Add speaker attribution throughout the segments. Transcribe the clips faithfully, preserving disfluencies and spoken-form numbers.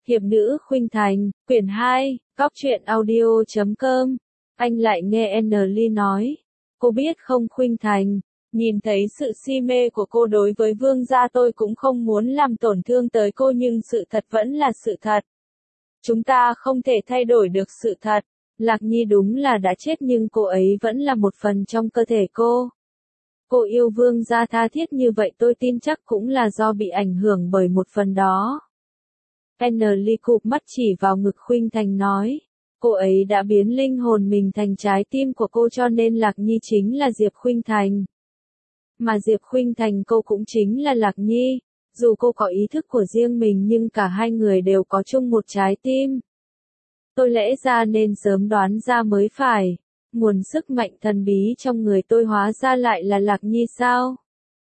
Speaker 1: Hiệp nữ Khuynh Thành, quyển hai, góc truyện audio chấm com. Anh lại nghe Anne nói. Cô biết không Khuynh Thành, nhìn thấy sự si mê của cô đối với Vương gia tôi cũng không muốn làm tổn thương tới cô nhưng sự thật vẫn là sự thật. Chúng ta không thể thay đổi được sự thật. Lạc Nhi đúng là đã chết nhưng cô ấy vẫn là một phần trong cơ thể cô. Cô yêu Vương gia tha thiết như vậy tôi tin chắc cũng là do bị ảnh hưởng bởi một phần đó. Anne cụp mắt chỉ vào ngực Khuynh Thành nói. Cô ấy đã biến linh hồn mình thành trái tim của cô cho nên Lạc Nhi chính là Diệp Khuynh Thành. Mà Diệp Khuynh Thành cô cũng chính là Lạc Nhi. Dù cô có ý thức của riêng mình nhưng cả hai người đều có chung một trái tim. Tôi lẽ ra nên sớm đoán ra mới phải. Nguồn sức mạnh thần bí trong người tôi hóa ra lại là Lạc Nhi sao?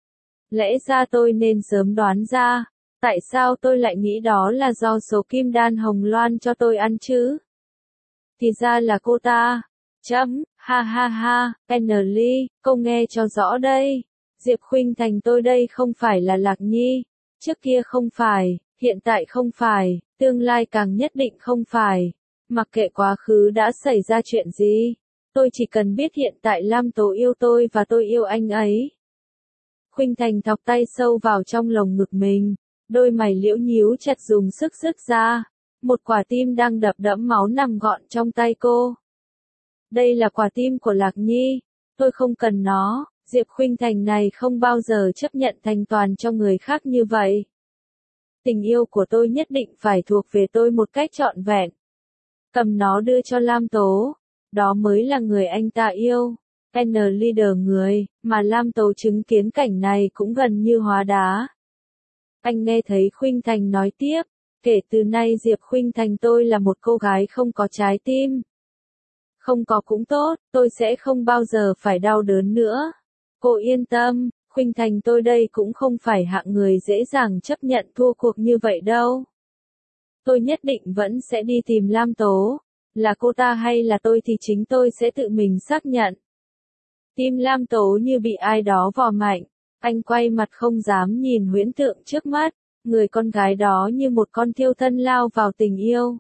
Speaker 1: Lẽ ra tôi nên sớm đoán ra. Tại sao tôi lại nghĩ đó là do số kim đan hồng loan cho tôi ăn chứ? Thì ra là cô ta. Chấm, ha ha ha, Anne, câu nghe cho rõ đây. Diệp Khuynh Thành tôi đây không phải là Lạc Nhi. Trước kia không phải, hiện tại không phải, tương lai càng nhất định không phải. Mặc kệ quá khứ đã xảy ra chuyện gì. Tôi chỉ cần biết hiện tại Lam Tố yêu tôi và tôi yêu anh ấy. Khuynh Thành thọc tay sâu vào trong lồng ngực mình. Đôi mày liễu nhíu chặt dùng sức rứt ra. Một quả tim đang đập đẫm máu nằm gọn trong tay cô. Đây là quả tim của Lạc Nhi. Tôi không cần nó. Diệp Khuynh Thành này không bao giờ chấp nhận thành toàn cho người khác như vậy. Tình yêu của tôi nhất định phải thuộc về tôi một cách trọn vẹn. Cầm nó đưa cho Lam Tố. Đó mới là người anh ta yêu. Anne leader người, mà Lam Tố chứng kiến cảnh này cũng gần như hóa đá. Anh nghe thấy Khuynh Thành nói tiếp, kể từ nay Diệp Khuynh Thành tôi là một cô gái không có trái tim. Không có cũng tốt, tôi sẽ không bao giờ phải đau đớn nữa. Cô yên tâm, Khuynh Thành tôi đây cũng không phải hạng người dễ dàng chấp nhận thua cuộc như vậy đâu. Tôi nhất định vẫn sẽ đi tìm Lam Tố. Là cô ta hay là tôi thì chính tôi sẽ tự mình xác nhận. Tim Lam Tố như bị ai đó vò mạnh. Anh quay mặt không dám nhìn huyễn tượng trước mắt, người con gái đó như một con thiêu thân lao vào tình yêu.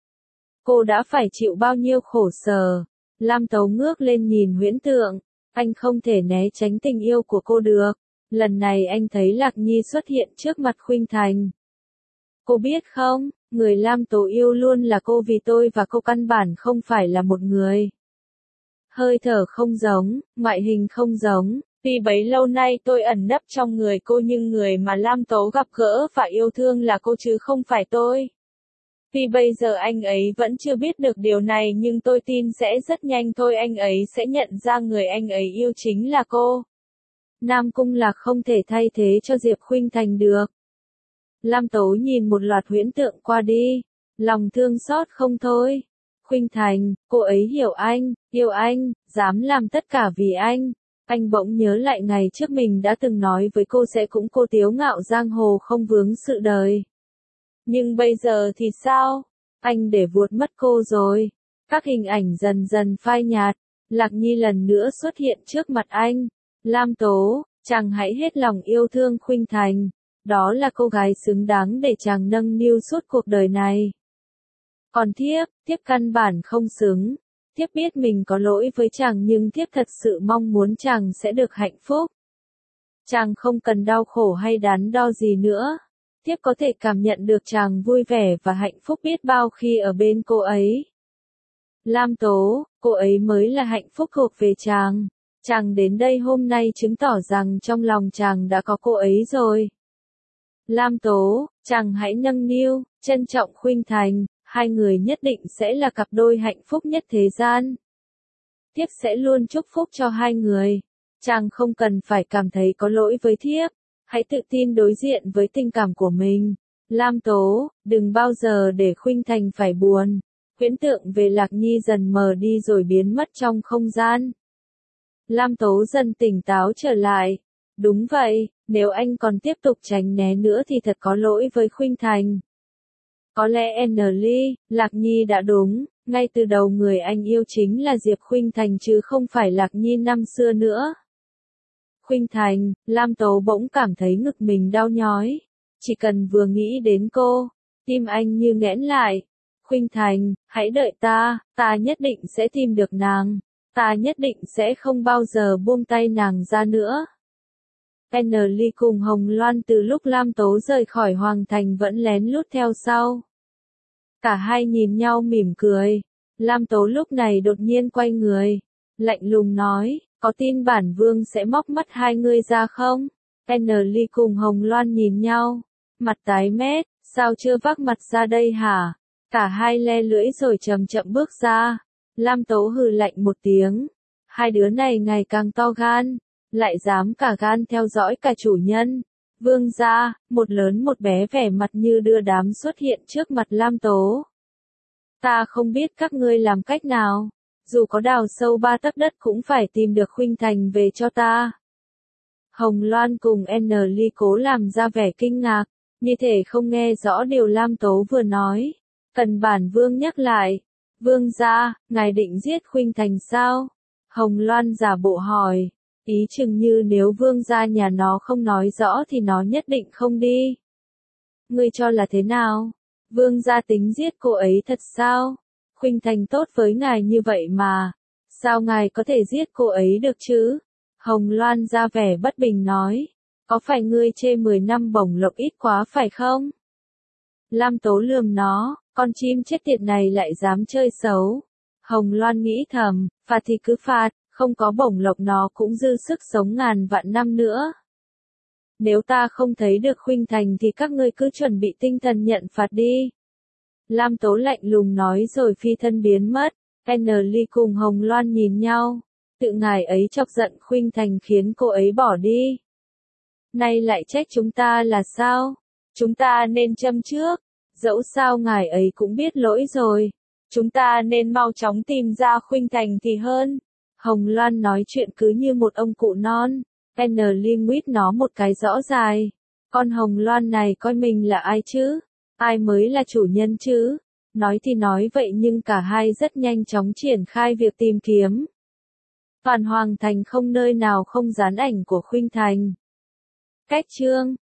Speaker 1: Cô đã phải chịu bao nhiêu khổ sở. Lam Tố ngước lên nhìn huyễn tượng, anh không thể né tránh tình yêu của cô được. Lần này anh thấy Lạc Nhi xuất hiện trước mặt Khuynh Thành. Cô biết không, người Lam Tố yêu luôn là cô vì tôi và cô căn bản không phải là một người. Hơi thở không giống, ngoại hình không giống. Vì bấy lâu nay tôi ẩn nấp trong người cô nhưng người mà Lam Tố gặp gỡ và yêu thương là cô chứ không phải tôi. Vì bây giờ anh ấy vẫn chưa biết được điều này nhưng tôi tin sẽ rất nhanh thôi anh ấy sẽ nhận ra người anh ấy yêu chính là cô. Nam Cung Lạc không thể thay thế cho Diệp Khuynh Thành được. Lam Tố nhìn một loạt huyễn tượng qua đi, lòng thương xót không thôi. Khuynh Thành, cô ấy hiểu anh, yêu anh, dám làm tất cả vì anh. Anh bỗng nhớ lại ngày trước mình đã từng nói với cô sẽ cũng cô tiếu ngạo giang hồ không vướng sự đời. Nhưng bây giờ thì sao? Anh để vuột mất cô rồi. Các hình ảnh dần dần phai nhạt. Lạc Nhi lần nữa xuất hiện trước mặt anh. Lam Tố, chàng hãy hết lòng yêu thương Khuynh Thành. Đó là cô gái xứng đáng để chàng nâng niu suốt cuộc đời này. Còn thiếp, thiếp căn bản không xứng. Thiếp biết mình có lỗi với chàng nhưng thiếp thật sự mong muốn chàng sẽ được hạnh phúc. Chàng không cần đau khổ hay đắn đo gì nữa. Thiếp có thể cảm nhận được chàng vui vẻ và hạnh phúc biết bao khi ở bên cô ấy. Lam Tố, cô ấy mới là hạnh phúc thuộc về chàng. Chàng đến đây hôm nay chứng tỏ rằng trong lòng chàng đã có cô ấy rồi. Lam Tố, chàng hãy nâng niu, trân trọng Khuynh Thành. Hai người nhất định sẽ là cặp đôi hạnh phúc nhất thế gian. Thiếp sẽ luôn chúc phúc cho hai người. Chàng không cần phải cảm thấy có lỗi với thiếp. Hãy tự tin đối diện với tình cảm của mình. Lam Tố, đừng bao giờ để Khuynh Thành phải buồn. Huyễn tượng về Lạc Nhi dần mờ đi rồi biến mất trong không gian. Lam Tố dần tỉnh táo trở lại. Đúng vậy, nếu anh còn tiếp tục tránh né nữa thì thật có lỗi với Khuynh Thành. Có lẽ Anne, Lạc Nhi đã đúng, ngay từ đầu người anh yêu chính là Diệp Khuynh Thành chứ không phải Lạc Nhi năm xưa nữa. Khuynh Thành, Lam Tố bỗng cảm thấy ngực mình đau nhói. Chỉ cần vừa nghĩ đến cô, Tim anh như nghẽn lại. Khuynh Thành, hãy đợi ta, ta nhất định sẽ tìm được nàng. Ta nhất định sẽ không bao giờ buông tay nàng ra nữa. Ly cùng Hồng Loan từ lúc Lam Tố rời khỏi Hoàng Thành vẫn lén lút theo sau. Cả hai nhìn nhau mỉm cười. Lam Tố lúc này đột nhiên quay người. Lạnh lùng nói, có tin bản vương sẽ móc mắt hai ngươi ra không? Ly cùng Hồng Loan nhìn nhau. Mặt tái mét, sao chưa vác mặt ra đây hả? Cả hai le lưỡi rồi chậm chậm bước ra. Lam Tố hừ lạnh một tiếng. Hai đứa này ngày càng to gan. Lại dám cả gan theo dõi cả chủ nhân. Vương gia, một lớn một bé vẻ mặt như đưa đám xuất hiện trước mặt Lam Tố. Ta không biết các ngươi làm cách nào. Dù có đào sâu ba tấc đất cũng phải tìm được Khuynh Thành về cho ta. Hồng Loan cùng Ly cố làm ra vẻ kinh ngạc. Như thể không nghe rõ điều Lam Tố vừa nói. Cần bản vương nhắc lại. Vương gia, ngài định giết Khuynh Thành sao? Hồng Loan giả bộ hỏi. Ý chừng như nếu vương gia nhà nó không nói rõ thì nó nhất định không đi. Ngươi cho là thế nào? Vương gia tính giết cô ấy thật sao? Khuynh Thành tốt với ngài như vậy mà. Sao ngài có thể giết cô ấy được chứ? Hồng Loan ra vẻ bất bình nói. Có phải ngươi chê mười năm bổng lộc ít quá phải không? Lam Tố lườm nó, con chim chết tiệt này lại dám chơi xấu. Hồng Loan nghĩ thầm, phạt thì cứ phạt, không có bổng lộc nó cũng dư sức sống ngàn vạn năm nữa. Nếu ta không thấy được Khuynh Thành thì các ngươi cứ chuẩn bị tinh thần nhận phạt đi. Lam Tố lạnh lùng nói rồi phi thân biến mất. Ly cùng Hồng Loan nhìn nhau. Tự ngài ấy chọc giận Khuynh Thành khiến cô ấy bỏ đi. Nay lại trách chúng ta là sao? Chúng ta nên châm trước. Dẫu sao ngài ấy cũng biết lỗi rồi. Chúng ta nên mau chóng tìm ra Khuynh Thành thì hơn. Hồng Loan nói chuyện cứ như một ông cụ non. Ly nguyết nó một cái rõ dài. Con Hồng Loan này coi mình là ai chứ? Ai mới là chủ nhân chứ? Nói thì nói vậy nhưng cả hai rất nhanh chóng triển khai việc tìm kiếm. Toàn Hoàng Thành không nơi nào không dán ảnh của Khuynh Thành. Cách chương